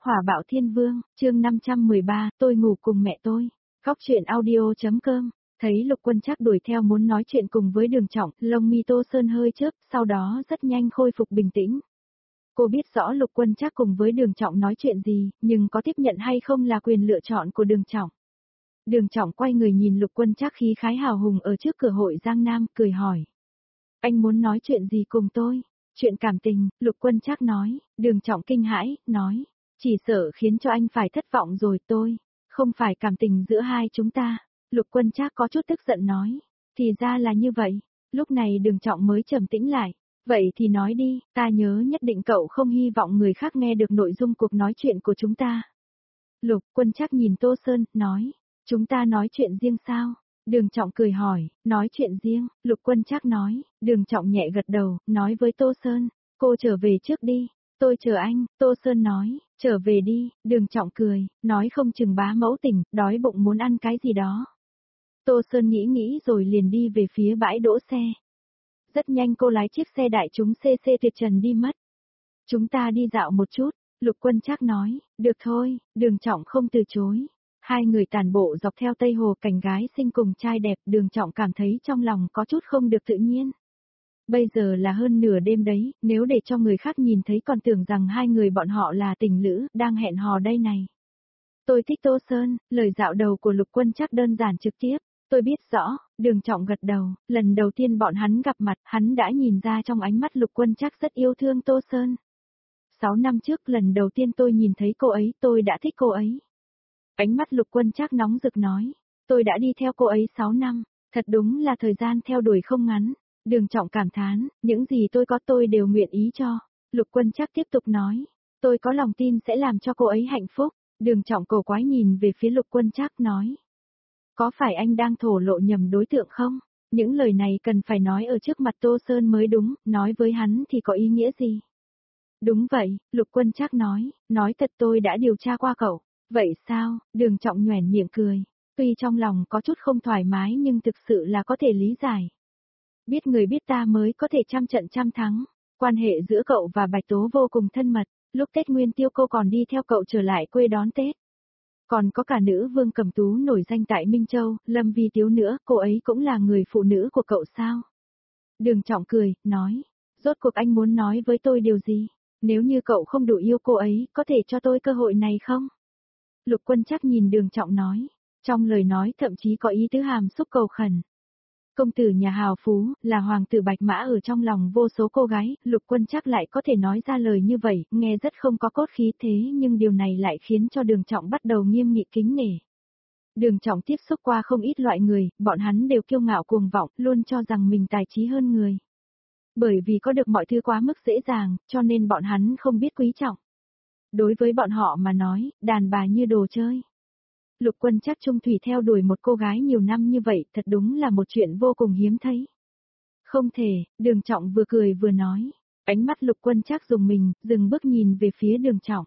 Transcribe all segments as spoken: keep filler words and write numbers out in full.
Hỏa bạo thiên vương, chương năm trăm mười ba, tôi ngủ cùng mẹ tôi. Góc truyện audio.com, thấy Lục Quân Trác đuổi theo muốn nói chuyện cùng với Đường Trọng, lông mi Tô Sơn hơi chớp, sau đó rất nhanh khôi phục bình tĩnh. Cô biết rõ Lục Quân Trác cùng với Đường Trọng nói chuyện gì, nhưng có tiếp nhận hay không là quyền lựa chọn của Đường Trọng. Đường Trọng quay người nhìn Lục Quân Trác khí khái hào hùng ở trước cửa hội Giang Nam, cười hỏi. Anh muốn nói chuyện gì cùng tôi? Chuyện cảm tình, Lục Quân Trác nói. Đường Trọng kinh hãi, nói. Chỉ sợ khiến cho anh phải thất vọng rồi tôi. Không phải cảm tình giữa hai chúng ta. Lục Quân Trác có chút tức giận nói. Thì ra là như vậy. Lúc này Đường Trọng mới trầm tĩnh lại. Vậy thì nói đi, ta nhớ nhất định cậu không hy vọng người khác nghe được nội dung cuộc nói chuyện của chúng ta. Lục Quân Trác nhìn Tô Sơn, nói. Chúng ta nói chuyện riêng sao? Đường Trọng cười hỏi, nói chuyện riêng, Lục Quân Trác nói. Đường Trọng nhẹ gật đầu, nói với Tô Sơn. Cô trở về trước đi. Tôi chờ anh, Tô Sơn nói, trở về đi. Đường Trọng cười, nói không chừng bá mẫu tỉnh, đói bụng muốn ăn cái gì đó. Tô Sơn nghĩ nghĩ rồi liền đi về phía bãi đỗ xe. Rất nhanh cô lái chiếc xe đại chúng xê xê tuyệt trần đi mất. Chúng ta đi dạo một chút, Lục Quân Trác nói, được thôi, Đường Trọng không từ chối. Hai người tản bộ dọc theo Tây Hồ, cảnh gái xinh cùng trai đẹp, Đường Trọng cảm thấy trong lòng có chút không được tự nhiên. Bây giờ là hơn nửa đêm đấy, nếu để cho người khác nhìn thấy còn tưởng rằng hai người bọn họ là tình lữ, đang hẹn hò đây này. Tôi thích Tô Sơn, lời dạo đầu của Lục Quân Trác đơn giản trực tiếp. Tôi biết rõ, Đường Trọng gật đầu, lần đầu tiên bọn hắn gặp mặt, hắn đã nhìn ra trong ánh mắt Lục Quân Trác rất yêu thương Tô Sơn. Sáu năm trước lần đầu tiên tôi nhìn thấy cô ấy, tôi đã thích cô ấy. Ánh mắt Lục Quân Trác nóng rực nói, tôi đã đi theo cô ấy sáu năm, thật đúng là thời gian theo đuổi không ngắn. Đường Trọng cảm thán, những gì tôi có tôi đều nguyện ý cho. Lục Quân Trác tiếp tục nói, tôi có lòng tin sẽ làm cho cô ấy hạnh phúc. Đường Trọng cổ quái nhìn về phía Lục Quân Trác nói, có phải anh đang thổ lộ nhầm đối tượng không? Những lời này cần phải nói ở trước mặt Tô Sơn mới đúng, nói với hắn thì có ý nghĩa gì? Đúng vậy, Lục Quân Trác nói, nói thật tôi đã điều tra qua cậu. Vậy sao? Đường Trọng nhoẻn miệng cười. Tuy trong lòng có chút không thoải mái nhưng thực sự là có thể lý giải. Biết người biết ta mới có thể trăm trận trăm thắng. Quan hệ giữa cậu và Bạch Tố vô cùng thân mật. Lúc Tết Nguyên Tiêu cô còn đi theo cậu trở lại quê đón Tết. Còn có cả nữ vương Cẩm Tú nổi danh tại Minh Châu, Lâm Vi Tiếu nữa, cô ấy cũng là người phụ nữ của cậu sao? Đường Trọng cười, nói. Rốt cuộc anh muốn nói với tôi điều gì? Nếu như cậu không đủ yêu cô ấy, có thể cho tôi cơ hội này không? Lục Quân Trác nhìn Đường Trọng nói. Trong lời nói thậm chí có ý tứ hàm xúc cầu khẩn. Công tử nhà hào phú, là hoàng tử bạch mã ở trong lòng vô số cô gái, Lục Quân Trác lại có thể nói ra lời như vậy, nghe rất không có cốt khí thế nhưng điều này lại khiến cho Đường Trọng bắt đầu nghiêm nghị kính nể. Đường Trọng tiếp xúc qua không ít loại người, bọn hắn đều kiêu ngạo cuồng vọng, luôn cho rằng mình tài trí hơn người. Bởi vì có được mọi thứ quá mức dễ dàng, cho nên bọn hắn không biết quý trọng. Đối với bọn họ mà nói, đàn bà như đồ chơi. Lục Quân Trác trung thủy theo đuổi một cô gái nhiều năm như vậy, thật đúng là một chuyện vô cùng hiếm thấy. Không thể, Đường Trọng vừa cười vừa nói. Ánh mắt Lục Quân Trác dùng mình, dừng bước nhìn về phía Đường Trọng.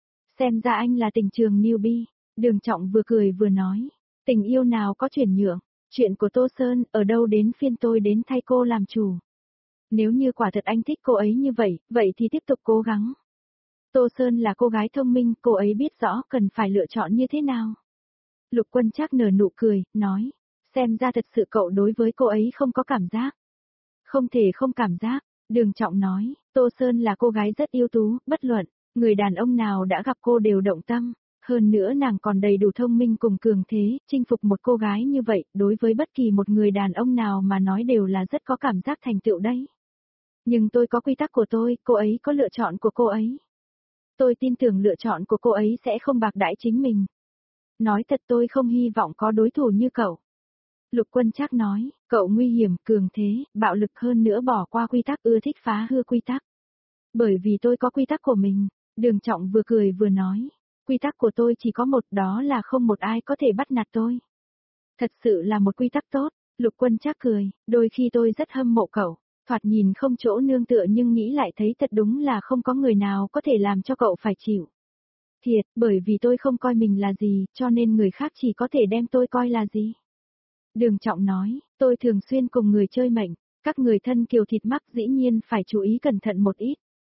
Xem ra anh là tình trường newbie. Đường Trọng vừa cười vừa nói. Tình yêu nào có chuyển nhượng. Chuyện của Tô Sơn, ở đâu đến phiên tôi đến thay cô làm chủ. Nếu như quả thật anh thích cô ấy như vậy, vậy thì tiếp tục cố gắng. Tô Sơn là cô gái thông minh, cô ấy biết rõ cần phải lựa chọn như thế nào. Lục Quân Trác nở nụ cười, nói, xem ra thật sự cậu đối với cô ấy không có cảm giác. Không thể không cảm giác, Đường Trọng nói, Tô Sơn là cô gái rất ưu tú, bất luận, người đàn ông nào đã gặp cô đều động tâm, hơn nữa nàng còn đầy đủ thông minh cùng cường thế, chinh phục một cô gái như vậy, đối với bất kỳ một người đàn ông nào mà nói đều là rất có cảm giác thành tựu đấy. Nhưng tôi có quy tắc của tôi, cô ấy có lựa chọn của cô ấy. Tôi tin tưởng lựa chọn của cô ấy sẽ không bạc đãi chính mình. Nói thật tôi không hy vọng có đối thủ như cậu. Lục Quân Trác nói, cậu nguy hiểm, cường thế, bạo lực hơn nữa bỏ qua quy tắc, ưa thích phá hư quy tắc. Bởi vì tôi có quy tắc của mình, Đường Trọng vừa cười vừa nói, quy tắc của tôi chỉ có một, đó là không một ai có thể bắt nạt tôi. Thật sự là một quy tắc tốt, Lục Quân Trác cười, đôi khi tôi rất hâm mộ cậu, thoạt nhìn không chỗ nương tựa nhưng nghĩ lại thấy thật đúng là không có người nào có thể làm cho cậu phải chịu. Thiệt, bởi vì tôi không coi mình là gì, cho nên người khác chỉ có thể đem tôi coi là gì. Đường Trọng nói, tôi thường xuyên cùng người chơi mệnh, các người thân kiều thịt mắc dĩ nhiên phải chú ý cẩn thận một ít.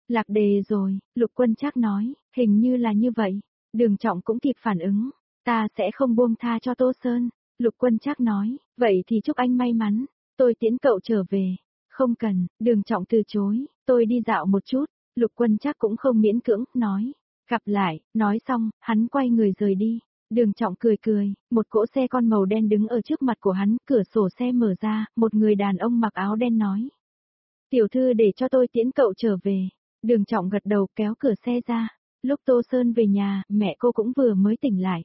Lạc đề rồi, Lục Quân Trác nói, hình như là như vậy. Đường Trọng cũng kịp phản ứng, ta sẽ không buông tha cho Tô Sơn. Lục Quân Trác nói, vậy thì chúc anh may mắn, tôi tiễn cậu trở về. Không cần, Đường Trọng từ chối, tôi đi dạo một chút. Lục Quân Trác cũng không miễn cưỡng, nói, gặp lại, nói xong, hắn quay người rời đi. Đường Trọng cười cười, một cỗ xe con màu đen đứng ở trước mặt của hắn, cửa sổ xe mở ra, một người đàn ông mặc áo đen nói. Tiểu thư để cho tôi tiễn cậu trở về. Đường Trọng gật đầu kéo cửa xe ra. Lúc Tô Sơn về nhà, mẹ cô cũng vừa mới tỉnh lại.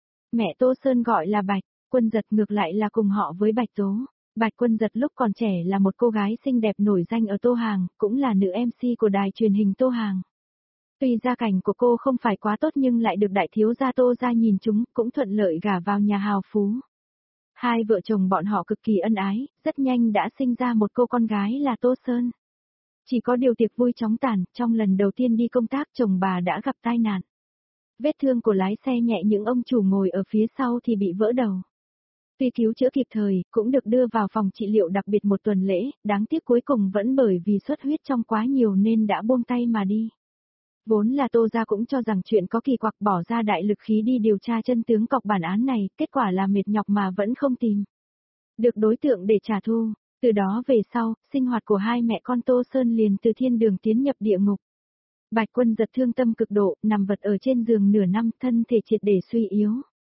Mẹ Tô Sơn gọi là Bạch, Quân Giật ngược lại là cùng họ với Bạch Tố. Bạch Quân Giật lúc còn trẻ là một cô gái xinh đẹp nổi danh ở Tô Hàng, cũng là nữ em xê của đài truyền hình Tô Hàng. Tuy gia cảnh của cô không phải quá tốt nhưng lại được đại thiếu gia Tô gia nhìn chúng, cũng thuận lợi gả vào nhà hào phú. Hai vợ chồng bọn họ cực kỳ ân ái, rất nhanh đã sinh ra một cô con gái là Tô Sơn. Chỉ có điều tiệc vui chóng tàn, trong lần đầu tiên đi công tác chồng bà đã gặp tai nạn. Vết thương của lái xe nhẹ những ông chủ ngồi ở phía sau thì bị vỡ đầu. Tuy cứu chữa kịp thời, cũng được đưa vào phòng trị liệu đặc biệt một tuần lễ, đáng tiếc cuối cùng vẫn bởi vì xuất huyết trong quá nhiều nên đã buông tay mà đi. Vốn là Tô gia cũng cho rằng chuyện có kỳ quặc, bỏ ra đại lực khí đi điều tra chân tướng cọc bản án này, kết quả là mệt nhọc mà vẫn không tìm được đối tượng để trả thù. Từ đó về sau, sinh hoạt của hai mẹ con Tô Sơn liền từ thiên đường tiến nhập địa ngục. Bạch Quân Giật thương tâm cực độ, nằm vật ở trên giường nửa năm, thân thể triệt để suy yếu.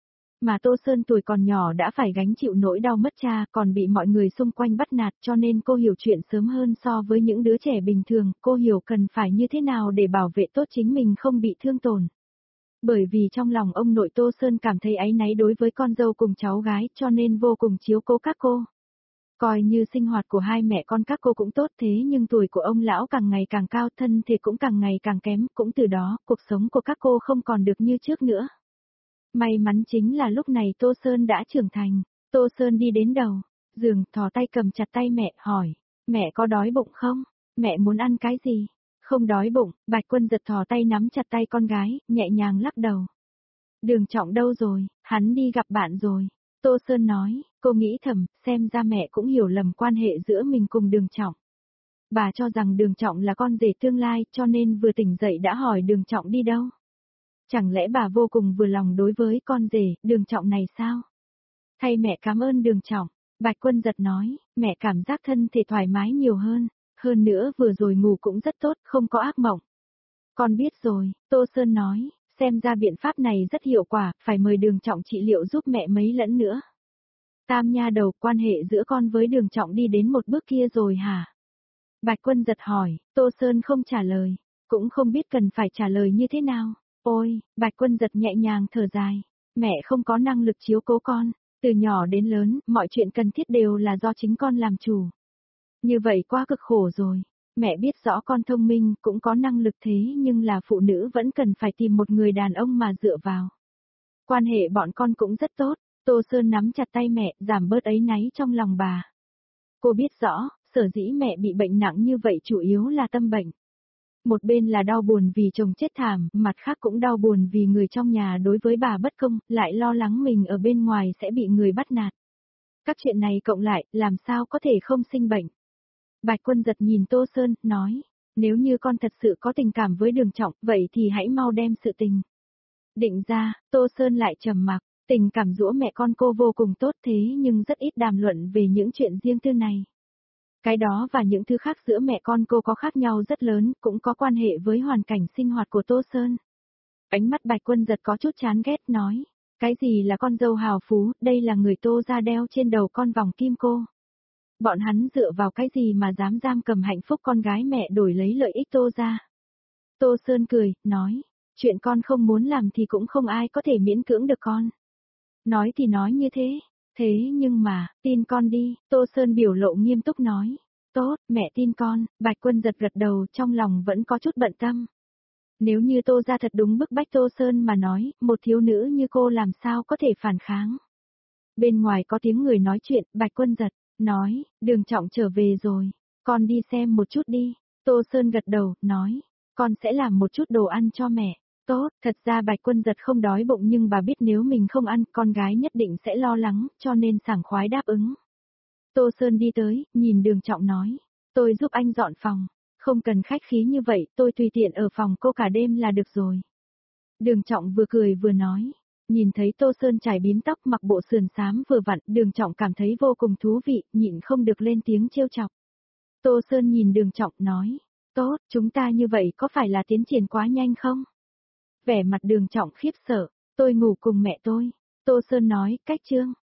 Mà Tô Sơn tuổi còn nhỏ đã phải gánh chịu nỗi đau mất cha, còn bị mọi người xung quanh bắt nạt, cho nên cô hiểu chuyện sớm hơn so với những đứa trẻ bình thường, cô hiểu cần phải như thế nào để bảo vệ tốt chính mình không bị thương tổn. Bởi vì trong lòng ông nội Tô Sơn cảm thấy áy náy đối với con dâu cùng cháu gái, cho nên vô cùng chiếu cố các cô. Coi như sinh hoạt của hai mẹ con các cô cũng tốt, thế nhưng tuổi của ông lão càng ngày càng cao, thân thể cũng càng ngày càng kém, cũng từ đó, cuộc sống của các cô không còn được như trước nữa. May mắn chính là lúc này Tô Sơn đã trưởng thành. Tô Sơn đi đến đầu giường, thò tay cầm chặt tay mẹ, hỏi, mẹ có đói bụng không? Mẹ muốn ăn cái gì? Không đói bụng. Bạch Quân Giật thò tay nắm chặt tay con gái, nhẹ nhàng lắc đầu. Đường Trọng đâu rồi? Hắn đi gặp bạn rồi. Tô Sơn nói, cô nghĩ thầm, xem ra mẹ cũng hiểu lầm quan hệ giữa mình cùng Đường Trọng. Bà cho rằng Đường Trọng là con rể tương lai, cho nên vừa tỉnh dậy đã hỏi Đường Trọng đi đâu. Chẳng lẽ bà vô cùng vừa lòng đối với con rể, Đường Trọng này sao? Thay mẹ cảm ơn Đường Trọng. Bạch Quân Giật nói, mẹ cảm giác thân thể thoải mái nhiều hơn, hơn nữa vừa rồi ngủ cũng rất tốt, không có ác mộng. Con biết rồi, Tô Sơn nói, xem ra biện pháp này rất hiệu quả, phải mời Đường Trọng trị liệu giúp mẹ mấy lẫn nữa. Tam nha đầu, quan hệ giữa con với Đường Trọng đi đến một bước kia rồi hả? Bạch Quân Giật hỏi, Tô Sơn không trả lời, cũng không biết cần phải trả lời như thế nào. Ôi, Bạch Quân Giật nhẹ nhàng thở dài, mẹ không có năng lực chiếu cố con, từ nhỏ đến lớn, mọi chuyện cần thiết đều là do chính con làm chủ. Như vậy quá cực khổ rồi, mẹ biết rõ con thông minh, cũng có năng lực thế nhưng là phụ nữ vẫn cần phải tìm một người đàn ông mà dựa vào. Quan hệ bọn con cũng rất tốt, Tô Sơn nắm chặt tay mẹ, giảm bớt áy náy trong lòng bà. Cô biết rõ, sở dĩ mẹ bị bệnh nặng như vậy chủ yếu là tâm bệnh. Một bên là đau buồn vì chồng chết thảm, mặt khác cũng đau buồn vì người trong nhà đối với bà bất công, lại lo lắng mình ở bên ngoài sẽ bị người bắt nạt. Các chuyện này cộng lại, làm sao có thể không sinh bệnh. Bạch Quân Giật nhìn Tô Sơn, nói, nếu như con thật sự có tình cảm với Đường Trọng, vậy thì hãy mau đem sự tình định ra. Tô Sơn lại trầm mặc, tình cảm giữa mẹ con cô vô cùng tốt thế nhưng rất ít đàm luận về những chuyện riêng tư này. Cái đó và những thứ khác giữa mẹ con cô có khác nhau rất lớn, cũng có quan hệ với hoàn cảnh sinh hoạt của Tô Sơn. Ánh mắt Bạch Quân Giật có chút chán ghét, nói, cái gì là con dâu hào phú, đây là người Tô gia đeo trên đầu con vòng kim cô. Bọn hắn dựa vào cái gì mà dám giam cầm hạnh phúc con gái mẹ đổi lấy lợi ích Tô gia. Tô Sơn cười, nói, chuyện con không muốn làm thì cũng không ai có thể miễn cưỡng được con. Nói thì nói như thế. Thế nhưng mà, tin con đi, Tô Sơn biểu lộ nghiêm túc nói. Tốt, mẹ tin con. Bạch Quân Giật gật đầu, trong lòng vẫn có chút bận tâm. Nếu như Tô gia thật đúng bức bách Tô Sơn mà nói, một thiếu nữ như cô làm sao có thể phản kháng. Bên ngoài có tiếng người nói chuyện, Bạch Quân Giật, nói, Đường Trọng trở về rồi, con đi xem một chút đi. Tô Sơn gật đầu, nói, con sẽ làm một chút đồ ăn cho mẹ. Tốt, thật ra Bạch Quân Giật không đói bụng nhưng bà biết nếu mình không ăn, con gái nhất định sẽ lo lắng, cho nên sảng khoái đáp ứng. Tô Sơn đi tới, nhìn Đường Trọng nói, tôi giúp anh dọn phòng. Không cần khách khí như vậy, tôi tùy tiện ở phòng cô cả đêm là được rồi. Đường Trọng vừa cười vừa nói. Nhìn thấy Tô Sơn trải bím tóc mặc bộ sườn xám vừa vặn, Đường Trọng cảm thấy vô cùng thú vị, nhịn không được lên tiếng trêu chọc. Tô Sơn nhìn Đường Trọng nói, tốt, chúng ta như vậy có phải là tiến triển quá nhanh không? Vẻ mặt Đường Trọng khiếp sợ, tôi ngủ cùng mẹ tôi. Tô Sơn nói, cách chương.